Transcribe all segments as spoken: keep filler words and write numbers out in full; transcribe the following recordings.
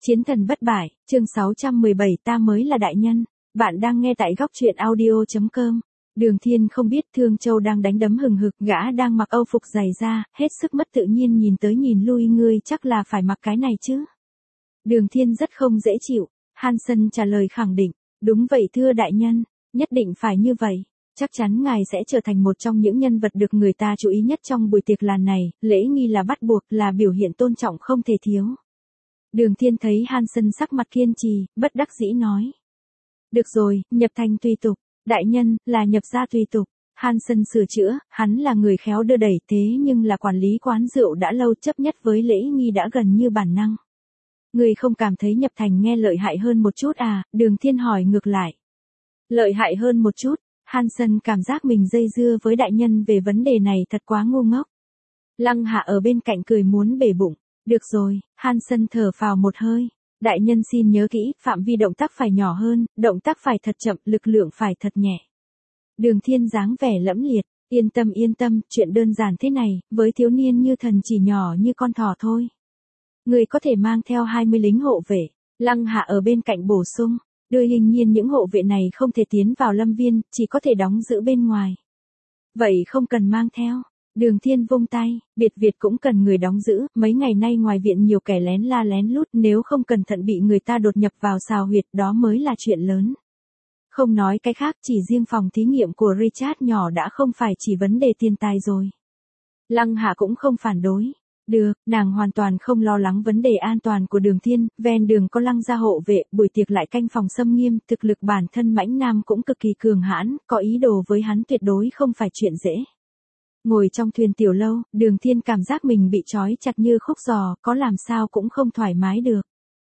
Chiến thần bất bại, chương sáu trăm mười bảy ta mới là đại nhân. Bạn đang nghe tại góc truyện audio chấm com. Đường Thiên không biết Thương Châu đang đánh đấm hừng hực, gã đang mặc âu phục dày da, hết sức mất tự nhiên nhìn tới nhìn lui, ngươi chắc là phải mặc cái này chứ. Đường Thiên rất không dễ chịu. Hansen trả lời khẳng định, đúng vậy thưa đại nhân, nhất định phải như vậy. Chắc chắn ngài sẽ trở thành một trong những nhân vật được người ta chú ý nhất trong buổi tiệc lần này, lễ nghi là bắt buộc, là biểu hiện tôn trọng không thể thiếu. Đường Thiên thấy Hansen sắc mặt kiên trì, bất đắc dĩ nói. Được rồi, nhập thành tùy tục, đại nhân, là nhập gia tùy tục. Hansen sửa chữa, hắn là người khéo đưa đẩy thế nhưng là quản lý quán rượu đã lâu, chấp nhất với lễ nghi đã gần như bản năng. Người không cảm thấy nhập thành nghe lợi hại hơn một chút à, Đường Thiên hỏi ngược lại. Lợi hại hơn một chút, Hansen cảm giác mình dây dưa với đại nhân về vấn đề này thật quá ngu ngốc. Lăng Hạ ở bên cạnh cười muốn bể bụng. Được rồi, Hansen thở phào một hơi. Đại nhân xin nhớ kỹ, phạm vi động tác phải nhỏ hơn, động tác phải thật chậm, lực lượng phải thật nhẹ. Đường Thiên dáng vẻ lẫm liệt, yên tâm yên tâm, chuyện đơn giản thế này, với thiếu niên như thần chỉ nhỏ như con thỏ thôi. Người có thể mang theo hai mươi lính hộ vệ. Lăng Hạ ở bên cạnh bổ sung, đôi hình nhiên những hộ vệ này không thể tiến vào lâm viên, chỉ có thể đóng giữ bên ngoài. Vậy không cần mang theo. Đường Thiên vung tay, biệt Việt cũng cần người đóng giữ, mấy ngày nay ngoài viện nhiều kẻ lén la lén lút, nếu không cẩn thận bị người ta đột nhập vào xào huyệt đó mới là chuyện lớn. Không nói cái khác, chỉ riêng phòng thí nghiệm của Richard nhỏ đã không phải chỉ vấn đề tiền tài rồi. Lăng Hạ cũng không phản đối. Được, nàng hoàn toàn không lo lắng vấn đề an toàn của Đường Thiên, ven đường có Lăng gia hộ vệ, buổi tiệc lại canh phòng xâm nghiêm, thực lực bản thân Mãnh Nam cũng cực kỳ cường hãn, có ý đồ với hắn tuyệt đối không phải chuyện dễ. Ngồi trong thuyền tiểu lâu, Đường Thiên cảm giác mình bị trói chặt như khúc giò, có làm sao cũng không thoải mái được.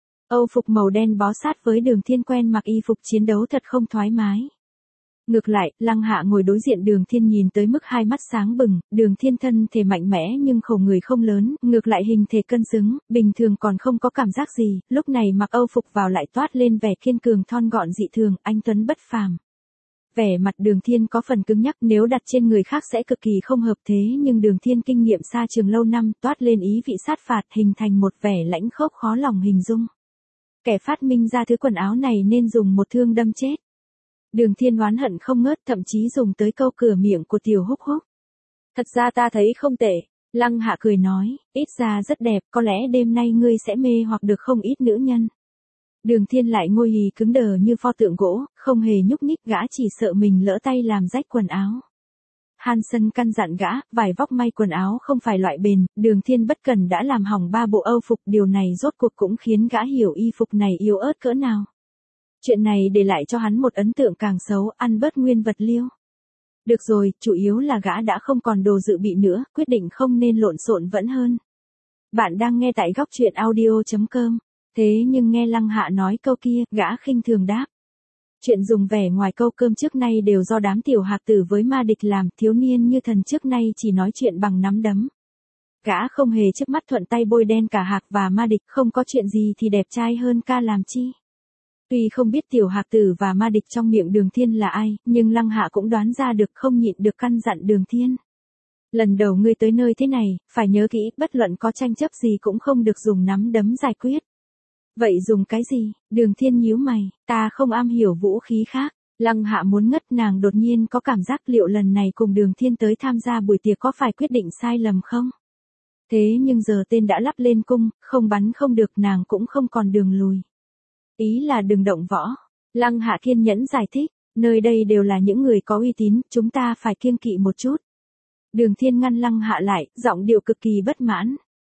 Âu phục màu đen bó sát với Đường Thiên quen mặc y phục chiến đấu thật không thoải mái. Ngược lại, Lăng Hạ ngồi đối diện Đường Thiên nhìn tới mức hai mắt sáng bừng, Đường Thiên thân thể mạnh mẽ nhưng khổ người không lớn, ngược lại hình thể cân xứng, bình thường còn không có cảm giác gì, lúc này mặc âu phục vào lại toát lên vẻ kiên cường thon gọn dị thường, anh tuấn bất phàm. Vẻ mặt Đường Thiên có phần cứng nhắc, nếu đặt trên người khác sẽ cực kỳ không hợp, thế nhưng Đường Thiên kinh nghiệm xa trường lâu năm, toát lên ý vị sát phạt, hình thành một vẻ lãnh khốc khó lòng hình dung. Kẻ phát minh ra thứ quần áo này nên dùng một thương đâm chết. Đường Thiên oán hận không ngớt, thậm chí dùng tới câu cửa miệng của Tiểu Húc Húc. Thật ra ta thấy không tệ. Lăng Hạ cười nói, ít ra rất đẹp, có lẽ đêm nay ngươi sẽ mê hoặc được không ít nữ nhân. Đường Thiên lại ngồi hì cứng đờ như pho tượng gỗ, không hề nhúc nhích, gã chỉ sợ mình lỡ tay làm rách quần áo. Hansen căn dặn gã, vải vóc may quần áo không phải loại bền, Đường Thiên bất cần đã làm hỏng ba bộ âu phục, điều này rốt cuộc cũng khiến gã hiểu y phục này yếu ớt cỡ nào. Chuyện này để lại cho hắn một ấn tượng càng xấu, ăn bớt nguyên vật liêu. Được rồi, chủ yếu là gã đã không còn đồ dự bị nữa, quyết định không nên lộn xộn vẫn hơn. Bạn đang nghe tại góc truyện audio chấm com. Thế nhưng nghe Lăng Hạ nói câu kia, gã khinh thường đáp. Chuyện dùng vẻ ngoài câu cơm trước nay đều do đám tiểu hạc tử với ma địch làm, thiếu niên như thần trước nay chỉ nói chuyện bằng nắm đấm. Gã không hề chớp mắt thuận tay bôi đen cả hạc và ma địch, không có chuyện gì thì đẹp trai hơn ca làm chi. Tuy không biết tiểu hạc tử và ma địch trong miệng Đường Thiên là ai, nhưng Lăng Hạ cũng đoán ra được, không nhịn được căn dặn Đường Thiên. Lần đầu ngươi tới nơi thế này, phải nhớ kỹ, bất luận có tranh chấp gì cũng không được dùng nắm đấm giải quyết. Vậy dùng cái gì? Đường Thiên nhíu mày, ta không am hiểu vũ khí khác. Lăng Hạ muốn ngất, nàng đột nhiên có cảm giác liệu lần này cùng Đường Thiên tới tham gia buổi tiệc có phải quyết định sai lầm không? Thế nhưng giờ tên đã lắp lên cung, không bắn không được, nàng cũng không còn đường lùi. Ý là đừng động võ. Lăng Hạ kiên nhẫn giải thích, nơi đây đều là những người có uy tín, chúng ta phải kiêng kỵ một chút. Đường Thiên ngăn Lăng Hạ lại, giọng điệu cực kỳ bất mãn.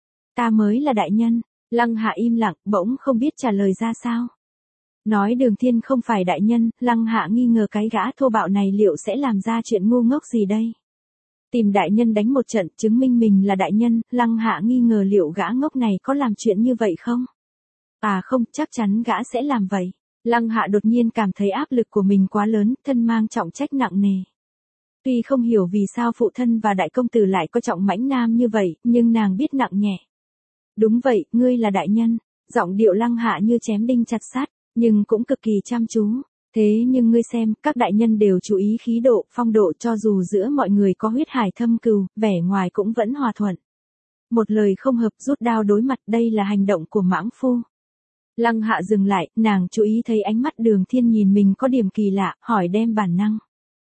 Ta mới là đại nhân. Lăng Hạ im lặng, bỗng không biết trả lời ra sao. Nói Đường Thiên không phải đại nhân, Lăng Hạ nghi ngờ cái gã thô bạo này liệu sẽ làm ra chuyện ngu ngốc gì đây. Tìm đại nhân đánh một trận, chứng minh mình là đại nhân, Lăng Hạ nghi ngờ liệu gã ngốc này có làm chuyện như vậy không? À không, chắc chắn gã sẽ làm vậy. Lăng Hạ đột nhiên cảm thấy áp lực của mình quá lớn, thân mang trọng trách nặng nề. Tuy không hiểu vì sao phụ thân và đại công tử lại coi trọng Mãnh Nam như vậy, nhưng nàng biết nặng nhẹ. Đúng vậy, ngươi là đại nhân. Giọng điệu Lăng Hạ như chém đinh chặt sắt, nhưng cũng cực kỳ chăm chú. Thế nhưng ngươi xem, các đại nhân đều chú ý khí độ, phong độ, cho dù giữa mọi người có huyết hải thâm cừu, vẻ ngoài cũng vẫn hòa thuận. Một lời không hợp, rút đao đối mặt, đây là hành động của mãng phu. Lăng Hạ dừng lại, nàng chú ý thấy ánh mắt Đường Thiên nhìn mình có điểm kỳ lạ, hỏi đem bản năng.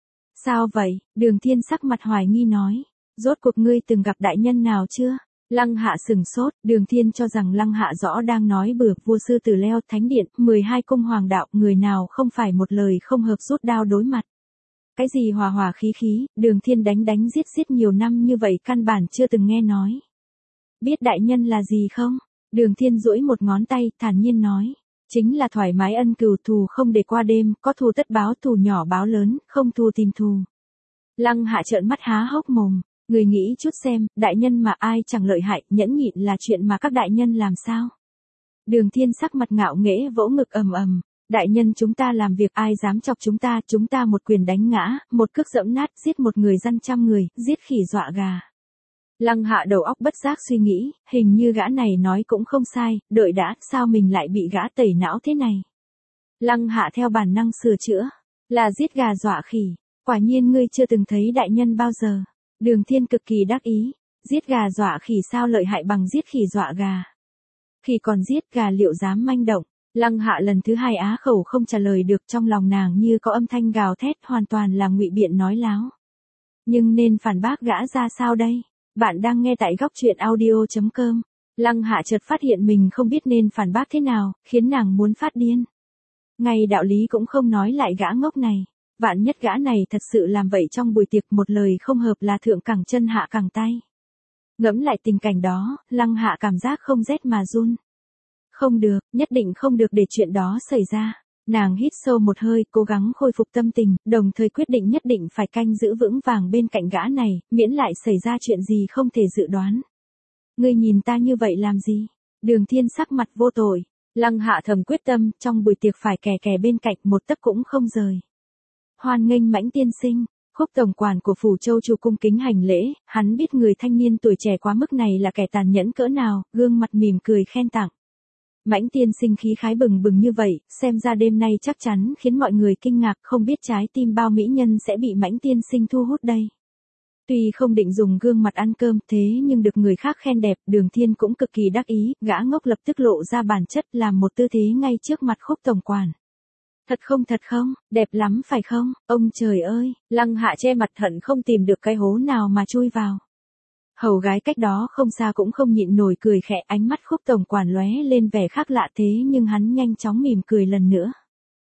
Sao vậy? Đường Thiên sắc mặt hoài nghi nói. Rốt cuộc ngươi từng gặp đại nhân nào chưa? Lăng Hạ sừng sốt, Đường Thiên cho rằng Lăng Hạ rõ đang nói bừa, vua sư tử leo thánh điện, mười hai cung hoàng đạo, người nào không phải một lời không hợp rút đao đối mặt. Cái gì hòa hòa khí khí, Đường Thiên đánh đánh giết giết nhiều năm như vậy căn bản chưa từng nghe nói. Biết đại nhân là gì không? Đường Thiên duỗi một ngón tay, thản nhiên nói. Chính là thoải mái ân cừu, thù không để qua đêm, có thù tất báo, thù nhỏ báo lớn, không thù tìm thù. Lăng Hạ trợn mắt há hốc mồm. Người nghĩ chút xem, đại nhân mà ai chẳng lợi hại, nhẫn nhịn là chuyện mà các đại nhân làm sao? Đường Thiên sắc mặt ngạo nghễ vỗ ngực ầm ầm. Đại nhân chúng ta làm việc ai dám chọc chúng ta, chúng ta một quyền đánh ngã, một cước dẫm nát, giết một người dân trăm người, giết khỉ dọa gà. Lăng Hạ đầu óc bất giác suy nghĩ, hình như gã này nói cũng không sai, đợi đã, sao mình lại bị gã tẩy não thế này? Lăng Hạ theo bản năng sửa chữa, là giết gà dọa khỉ, quả nhiên ngươi chưa từng thấy đại nhân bao giờ. Đường Thiên cực kỳ đắc ý, giết gà dọa khỉ sao lợi hại bằng giết khỉ dọa gà. Khỉ còn giết gà liệu dám manh động? Lăng Hạ lần thứ hai á khẩu không trả lời được, trong lòng nàng như có âm thanh gào thét, hoàn toàn là ngụy biện nói láo. Nhưng nên phản bác gã ra sao đây? Bạn đang nghe tại góc truyện audio chấm com. Lăng Hạ chợt phát hiện mình không biết nên phản bác thế nào, khiến nàng muốn phát điên. Ngay đạo lý cũng không nói lại gã ngốc này. Vạn nhất gã này thật sự làm vậy trong buổi tiệc, một lời không hợp là thượng cẳng chân hạ cẳng tay. Ngẫm lại tình cảnh đó, Lăng Hạ cảm giác không rét mà run. Không được, nhất định không được để chuyện đó xảy ra. Nàng hít sâu một hơi, cố gắng khôi phục tâm tình, đồng thời quyết định nhất định phải canh giữ vững vàng bên cạnh gã này, miễn lại xảy ra chuyện gì không thể dự đoán. Ngươi nhìn ta như vậy làm gì? Đường Thiên sắc mặt vô tội. Lăng Hạ thầm quyết tâm, trong buổi tiệc phải kè kè bên cạnh, một tấc cũng không rời. Hoan nghênh Mãnh tiên sinh. Khúc tổng quản của phủ Châu Chu cung kính hành lễ, hắn biết người thanh niên tuổi trẻ quá mức này là kẻ tàn nhẫn cỡ nào, gương mặt mỉm cười khen tặng. Mãnh tiên sinh khí khái bừng bừng như vậy, xem ra đêm nay chắc chắn khiến mọi người kinh ngạc, không biết trái tim bao mỹ nhân sẽ bị Mãnh tiên sinh thu hút đây. Tuy không định dùng gương mặt ăn cơm, thế nhưng được người khác khen đẹp, Đường Thiên cũng cực kỳ đắc ý, gã ngốc lập tức lộ ra bản chất, làm một tư thế ngay trước mặt Khúc tổng quản. Thật không thật không, đẹp lắm phải không, ông trời ơi, Lăng Hạ che mặt hận không tìm được cái hố nào mà chui vào. Hầu gái cách đó không xa cũng không nhịn nổi cười khẽ, ánh mắt Khúc tổng quản lóe lên vẻ khác lạ, thế nhưng hắn nhanh chóng mỉm cười lần nữa.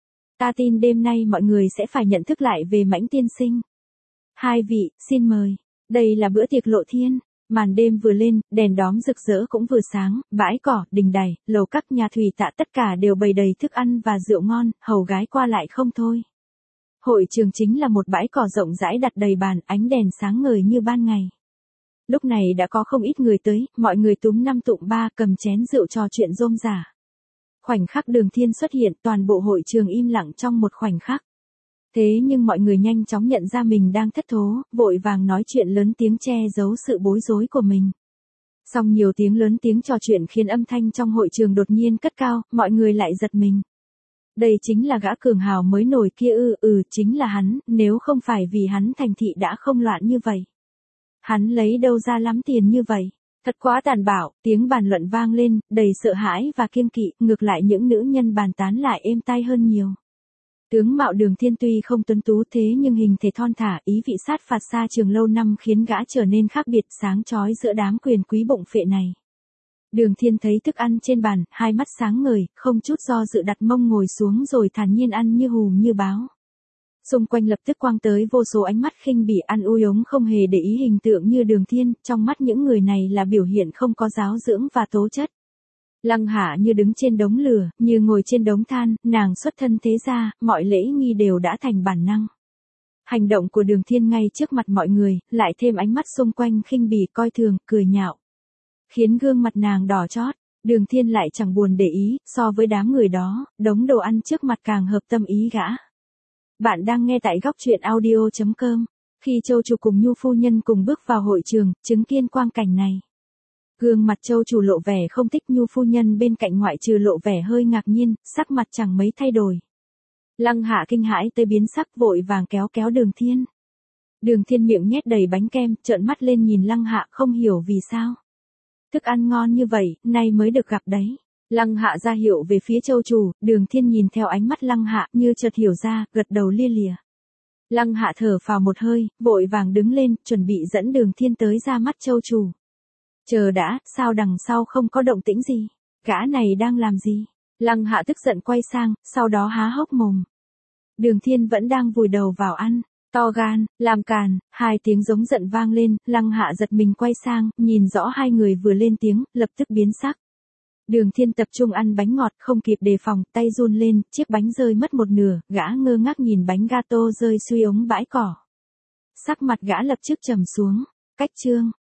Ta tin đêm nay mọi người sẽ phải nhận thức lại về Mãnh tiên sinh. Hai vị, xin mời. Đây là bữa tiệc lộ thiên. Màn đêm vừa lên, đèn đóm rực rỡ cũng vừa sáng, bãi cỏ, đình đài, lầu các nhà thủy tạ tất cả đều bày đầy thức ăn và rượu ngon, hầu gái qua lại không thôi. Hội trường chính là một bãi cỏ rộng rãi đặt đầy bàn, ánh đèn sáng ngời như ban ngày. Lúc này đã có không ít người tới, mọi người túm năm tụm ba, cầm chén rượu trò chuyện rôm rả. Khoảnh khắc Đường Thiên xuất hiện, toàn bộ hội trường im lặng trong một khoảnh khắc. Thế nhưng mọi người nhanh chóng nhận ra mình đang thất thố, vội vàng nói chuyện lớn tiếng che giấu sự bối rối của mình. Song nhiều tiếng lớn tiếng trò chuyện khiến âm thanh trong hội trường đột nhiên cất cao, mọi người lại giật mình. Đây chính là gã cường hào mới nổi kia ư, ừ chính là hắn, nếu không phải vì hắn thành thị đã không loạn như vậy. Hắn lấy đâu ra lắm tiền như vậy? Thật quá tàn bạo, tiếng bàn luận vang lên, đầy sợ hãi và kiêng kỵ, ngược lại những nữ nhân bàn tán lại êm tai hơn nhiều. Tướng mạo Đường Thiên tuy không tuấn tú thế nhưng hình thể thon thả, ý vị sát phạt xa trường lâu năm khiến gã trở nên khác biệt, sáng chói giữa đám quyền quý bụng phệ này. Đường Thiên thấy thức ăn trên bàn, hai mắt sáng ngời, không chút do dự đặt mông ngồi xuống rồi thản nhiên ăn như hùm như báo. Xung quanh lập tức quang tới vô số ánh mắt khinh bỉ, ăn uống ống không hề để ý hình tượng như Đường Thiên, trong mắt những người này là biểu hiện không có giáo dưỡng và tố chất. Lăng Hạ như đứng trên đống lửa, như ngồi trên đống than, nàng xuất thân thế gia, mọi lễ nghi đều đã thành bản năng. Hành động của Đường Thiên ngay trước mặt mọi người, lại thêm ánh mắt xung quanh khinh bỉ, coi thường, cười nhạo, khiến gương mặt nàng đỏ chót. Đường Thiên lại chẳng buồn để ý, so với đám người đó, đống đồ ăn trước mặt càng hợp tâm ý gã. Bạn đang nghe tại góc truyện audio chấm com. Khi Châu Chủ cùng Nhu phu nhân cùng bước vào hội trường, chứng kiến quang cảnh này, gương mặt Châu Chủ lộ vẻ không thích, Nhu phu nhân bên cạnh ngoại trừ lộ vẻ hơi ngạc nhiên, sắc mặt chẳng mấy thay đổi. Lăng Hạ kinh hãi tới biến sắc, vội vàng kéo kéo Đường Thiên. Đường Thiên miệng nhét đầy bánh kem, trợn mắt lên nhìn Lăng Hạ, không hiểu vì sao. Thức ăn ngon như vậy, nay mới được gặp đấy. Lăng Hạ ra hiệu về phía Châu chủ, Đường Thiên nhìn theo ánh mắt Lăng Hạ như chợt hiểu ra, gật đầu lia lịa. Lăng Hạ thở phào một hơi, vội vàng đứng lên, chuẩn bị dẫn Đường Thiên tới ra mắt Châu chủ. Chờ đã, sao đằng sau không có động tĩnh gì? Gã này đang làm gì? Lăng Hạ tức giận quay sang, sau đó há hốc mồm. Đường Thiên vẫn đang vùi đầu vào ăn. To gan, làm càn, hai tiếng giống giận vang lên, Lăng Hạ giật mình quay sang, nhìn rõ hai người vừa lên tiếng, lập tức biến sắc. Đường Thiên tập trung ăn bánh ngọt, không kịp đề phòng, tay run lên, chiếc bánh rơi mất một nửa, gã ngơ ngác nhìn bánh gato rơi suy ống bãi cỏ. Sắc mặt gã lập tức trầm xuống. Cách chương